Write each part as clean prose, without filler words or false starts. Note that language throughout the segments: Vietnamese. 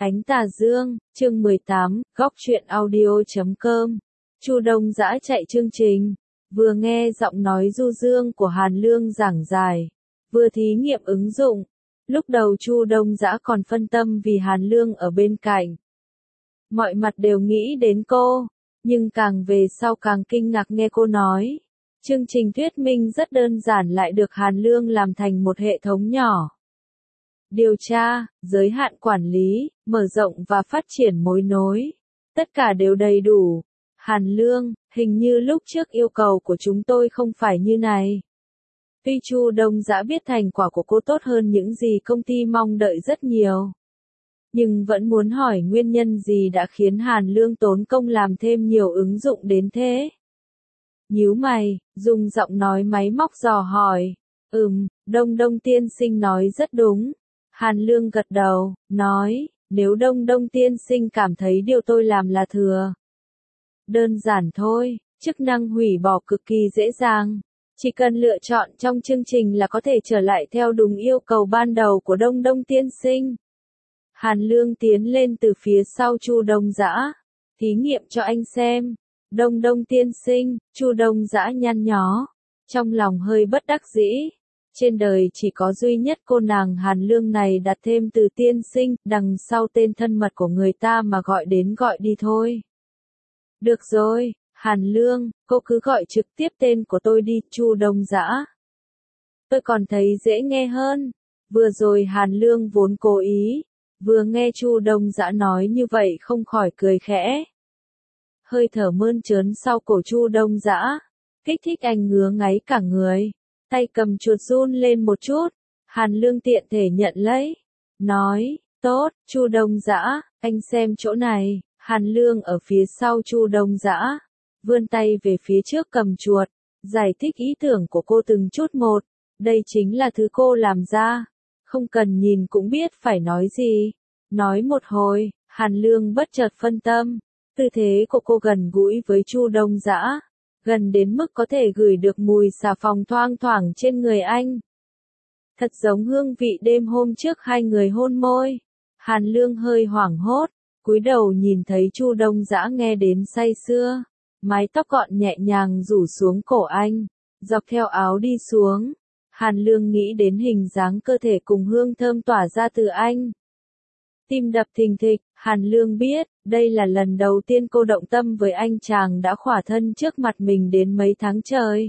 Ánh tà dương, chương 18, góc truyện audio.com. Chu Đông Dã chạy chương trình, vừa nghe giọng nói du dương của Hàn Lương giảng giải, vừa thí nghiệm ứng dụng. Lúc đầu Chu Đông Dã còn phân tâm vì Hàn Lương ở bên cạnh. Mọi mặt đều nghĩ đến cô, nhưng càng về sau càng kinh ngạc nghe cô nói. Chương trình thuyết minh rất đơn giản lại được Hàn Lương làm thành một hệ thống nhỏ. Điều tra, giới hạn quản lý, mở rộng và phát triển mối nối. Tất cả đều đầy đủ. Hàn Lương, hình như lúc trước yêu cầu của chúng tôi không phải như này. Tuy Chu Đông Dã biết thành quả của cô tốt hơn những gì công ty mong đợi rất nhiều. Nhưng vẫn muốn hỏi nguyên nhân gì đã khiến Hàn Lương tốn công làm thêm nhiều ứng dụng đến thế. Nhíu mày, dùng giọng nói máy móc dò hỏi. Đông tiên sinh nói rất đúng. Hàn Lương gật đầu, nói, nếu Đông tiên sinh cảm thấy điều tôi làm là thừa. Đơn giản thôi, chức năng hủy bỏ cực kỳ dễ dàng. Chỉ cần lựa chọn trong chương trình là có thể trở lại theo đúng yêu cầu ban đầu của Đông tiên sinh. Hàn Lương tiến lên từ phía sau Chu Đông Dã. Thí nghiệm cho anh xem. Đông tiên sinh, Chu Đông Dã nhăn nhó. Trong lòng hơi bất đắc dĩ. Trên đời chỉ có duy nhất cô nàng Hàn Lương này đặt thêm từ tiên sinh, đằng sau tên thân mật của người ta mà gọi đến gọi đi thôi. Được rồi, Hàn Lương, cô cứ gọi trực tiếp tên của tôi đi, Chu Đông Dã. Tôi còn thấy dễ nghe hơn. Vừa rồi Hàn Lương vốn cố ý, vừa nghe Chu Đông Dã nói như vậy không khỏi cười khẽ. Hơi thở mơn trớn sau cổ Chu Đông Dã, kích thích anh ngứa ngáy cả người. Tay cầm chuột run lên một chút, Hàn Lương tiện thể nhận lấy, nói, tốt, Chu Đông Dã, anh xem chỗ này. Hàn Lương ở phía sau Chu Đông Dã, vươn tay về phía trước cầm chuột, giải thích ý tưởng của cô từng chút một, đây chính là thứ cô làm ra, không cần nhìn cũng biết phải nói gì. Nói một hồi, Hàn Lương bất chợt phân tâm, tư thế của cô gần gũi với Chu Đông Dã. Gần đến mức có thể gửi được mùi xà phòng thoang thoảng trên người anh. Thật giống hương vị đêm hôm trước hai người hôn môi. Hàn Lương hơi hoảng hốt, cúi đầu nhìn thấy Chu Đông Dã nghe đến say sưa. Mái tóc gọn nhẹ nhàng rủ xuống cổ anh, dọc theo áo đi xuống. Hàn Lương nghĩ đến hình dáng cơ thể cùng hương thơm tỏa ra từ anh. Tim đập thình thịch, Hàn Lương biết, đây là lần đầu tiên cô động tâm với anh chàng đã khỏa thân trước mặt mình đến mấy tháng trời.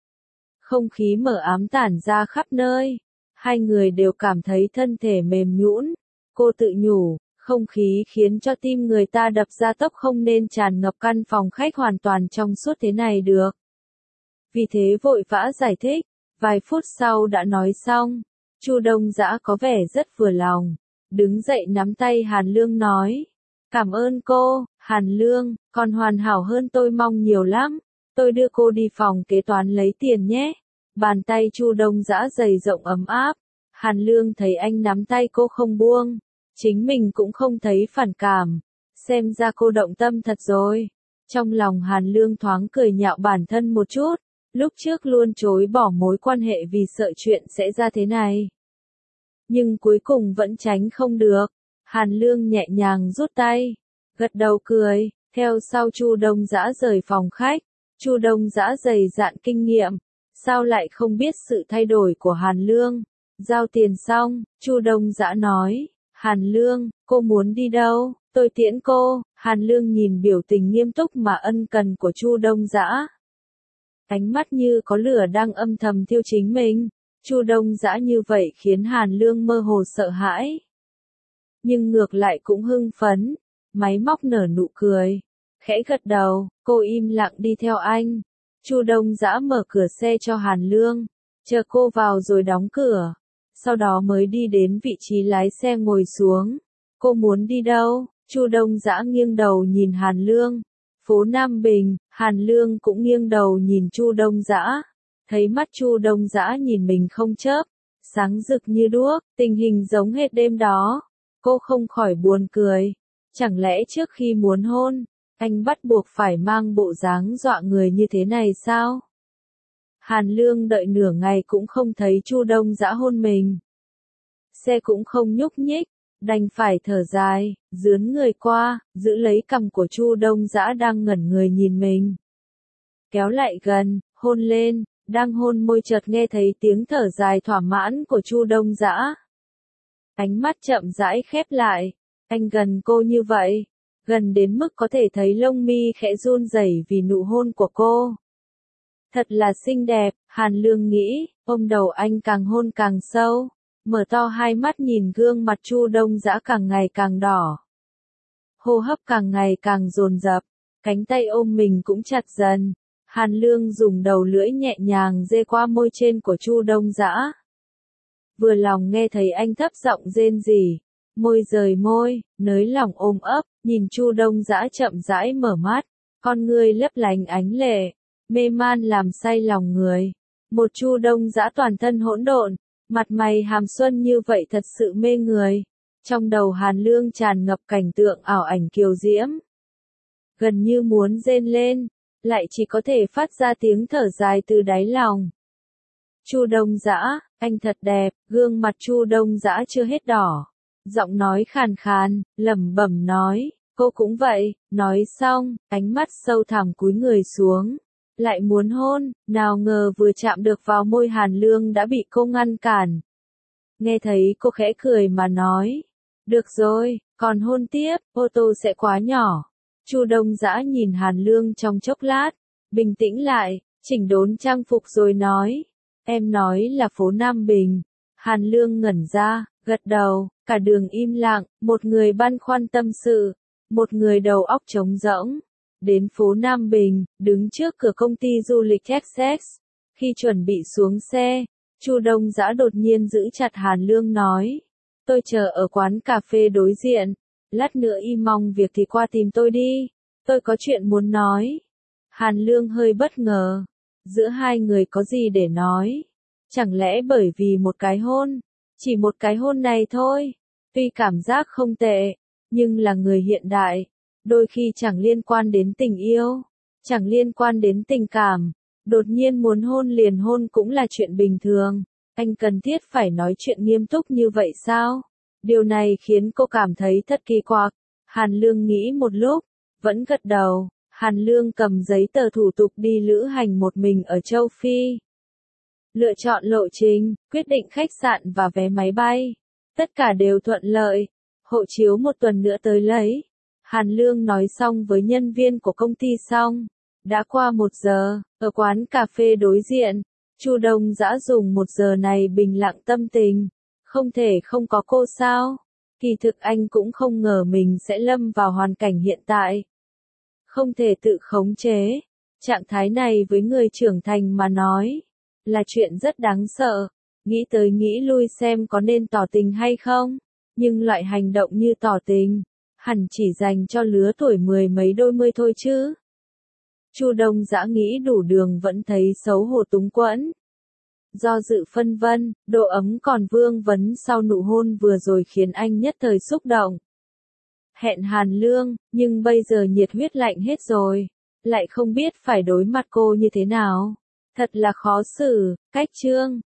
Không khí mờ ám tản ra khắp nơi, hai người đều cảm thấy thân thể mềm nhũn. Cô tự nhủ, không khí khiến cho tim người ta đập ra tốc không nên tràn ngập căn phòng khách hoàn toàn trong suốt thế này được. Vì thế vội vã giải thích, vài phút sau đã nói xong. Chu Đông Dã có vẻ rất vừa lòng. Đứng dậy nắm tay Hàn Lương nói. Cảm ơn cô, Hàn Lương, còn hoàn hảo hơn tôi mong nhiều lắm. Tôi đưa cô đi phòng kế toán lấy tiền nhé. Bàn tay Chu Đông Dã dày rộng ấm áp. Hàn Lương thấy anh nắm tay cô không buông. Chính mình cũng không thấy phản cảm. Xem ra cô động tâm thật rồi. Trong lòng Hàn Lương thoáng cười nhạo bản thân một chút. Lúc trước luôn chối bỏ mối quan hệ vì sợ chuyện sẽ ra thế này. Nhưng cuối cùng vẫn tránh không được. Hàn Lương nhẹ nhàng rút tay, gật đầu cười, theo sau Chu Đông Dã rời phòng khách. Chu Đông Dã dày dạn kinh nghiệm, sao lại không biết sự thay đổi của Hàn Lương. Giao tiền xong, Chu Đông Dã nói, Hàn Lương, cô muốn đi đâu, tôi tiễn cô. Hàn Lương nhìn biểu tình nghiêm túc mà ân cần của Chu Đông Dã. Ánh mắt như có lửa đang âm thầm thiêu chính mình. Chu Đông Dã như vậy khiến Hàn Lương mơ hồ sợ hãi. Nhưng ngược lại cũng hưng phấn, máy móc nở nụ cười, khẽ gật đầu, cô im lặng đi theo anh. Chu Đông Dã mở cửa xe cho Hàn Lương, chờ cô vào rồi đóng cửa, sau đó mới đi đến vị trí lái xe ngồi xuống. Cô muốn đi đâu? Chu Đông Dã nghiêng đầu nhìn Hàn Lương. Phố Nam Bình. Hàn Lương cũng nghiêng đầu nhìn Chu Đông Dã. Thấy mắt Chu Đông Dã nhìn mình không chớp, sáng rực như đuốc, tình hình giống hệt đêm đó. Cô không khỏi buồn cười. Chẳng lẽ trước khi muốn hôn, anh bắt buộc phải mang bộ dáng dọa người như thế này sao? Hàn Lương đợi nửa ngày cũng không thấy Chu Đông Dã hôn mình. Xe cũng không nhúc nhích, đành phải thở dài, dướn người qua, giữ lấy cằm của Chu Đông Dã đang ngẩn người nhìn mình. Kéo lại gần, hôn lên, đang hôn môi chợt nghe thấy tiếng thở dài thỏa mãn của Chu Đông Dã. Ánh mắt chậm rãi khép lại, anh gần cô như vậy, gần đến mức có thể thấy lông mi khẽ run rẩy vì nụ hôn của cô. Thật là xinh đẹp, Hàn Lương nghĩ, ôm đầu anh càng hôn càng sâu, mở to hai mắt nhìn gương mặt Chu Đông Dã càng ngày càng đỏ. Hô hấp càng ngày càng dồn dập, cánh tay ôm mình cũng chặt dần. Hàn Lương dùng đầu lưỡi nhẹ nhàng dê qua môi trên của Chu Đông Dã. Vừa lòng nghe thấy anh thấp giọng rên rỉ, môi rời môi, nới lòng ôm ấp, nhìn Chu Đông Dã chậm rãi mở mắt, con ngươi lấp lánh ánh lệ, mê man làm say lòng người. Một Chu Đông Dã toàn thân hỗn độn, mặt mày hàm xuân như vậy thật sự mê người. Trong đầu Hàn Lương tràn ngập cảnh tượng ảo ảnh kiều diễm. Gần như muốn rên lên, lại chỉ có thể phát ra tiếng thở dài từ đáy lòng. Chu Đông Dã, anh thật đẹp, gương mặt Chu Đông Dã chưa hết đỏ. Giọng nói khàn khàn, lẩm bẩm nói, cô cũng vậy, nói xong, ánh mắt sâu thẳm cúi người xuống. Lại muốn hôn, nào ngờ vừa chạm được vào môi Hàn Lương đã bị cô ngăn cản. Nghe thấy cô khẽ cười mà nói, được rồi, còn hôn tiếp, ô tô sẽ quá nhỏ. Chu Đông Dã nhìn Hàn Lương trong chốc lát, bình tĩnh lại, chỉnh đốn trang phục rồi nói, em nói là phố Nam Bình. Hàn Lương ngẩn ra, gật đầu, cả đường im lặng, một người băn khoăn tâm sự, một người đầu óc trống rỗng. Đến phố Nam Bình, đứng trước cửa công ty du lịch Essex. Khi chuẩn bị xuống xe, Chu Đông Dã đột nhiên giữ chặt Hàn Lương nói, tôi chờ ở quán cà phê đối diện, lát nữa y mong việc thì qua tìm tôi đi, tôi có chuyện muốn nói. Hàn Lương hơi bất ngờ, giữa hai người có gì để nói? Chẳng lẽ bởi vì một cái hôn, chỉ một cái hôn này thôi, tuy cảm giác không tệ, nhưng là người hiện đại, đôi khi chẳng liên quan đến tình yêu, chẳng liên quan đến tình cảm, đột nhiên muốn hôn liền hôn cũng là chuyện bình thường, anh cần thiết phải nói chuyện nghiêm túc như vậy sao? Điều này khiến cô cảm thấy thật kỳ quặc. Hàn Lương nghĩ một lúc, vẫn gật đầu. Hàn Lương cầm giấy tờ thủ tục đi lữ hành một mình ở châu Phi. Lựa chọn lộ trình, quyết định khách sạn và vé máy bay. Tất cả đều thuận lợi. Hộ chiếu một tuần nữa tới lấy. Hàn Lương nói xong với nhân viên của công ty xong. Đã qua 1 giờ, ở quán cà phê đối diện, Chu Đông Dã dùng 1 giờ này bình lặng tâm tình. Không thể không có cô sao? Kỳ thực anh cũng không ngờ mình sẽ lâm vào hoàn cảnh hiện tại. Không thể tự khống chế. Trạng thái này với người trưởng thành mà nói, là chuyện rất đáng sợ. Nghĩ tới nghĩ lui xem có nên tỏ tình hay không. Nhưng loại hành động như tỏ tình, hẳn chỉ dành cho lứa tuổi 10 mấy đôi mươi thôi chứ. Chu Đông Dã nghĩ đủ đường vẫn thấy xấu hổ túng quẫn. Do dự phân vân, độ ấm còn vương vấn sau nụ hôn vừa rồi khiến anh nhất thời xúc động. Hẹn Hàn Lương, nhưng bây giờ nhiệt huyết lạnh hết rồi, lại không biết phải đối mặt cô như thế nào. Thật là khó xử, cách chương.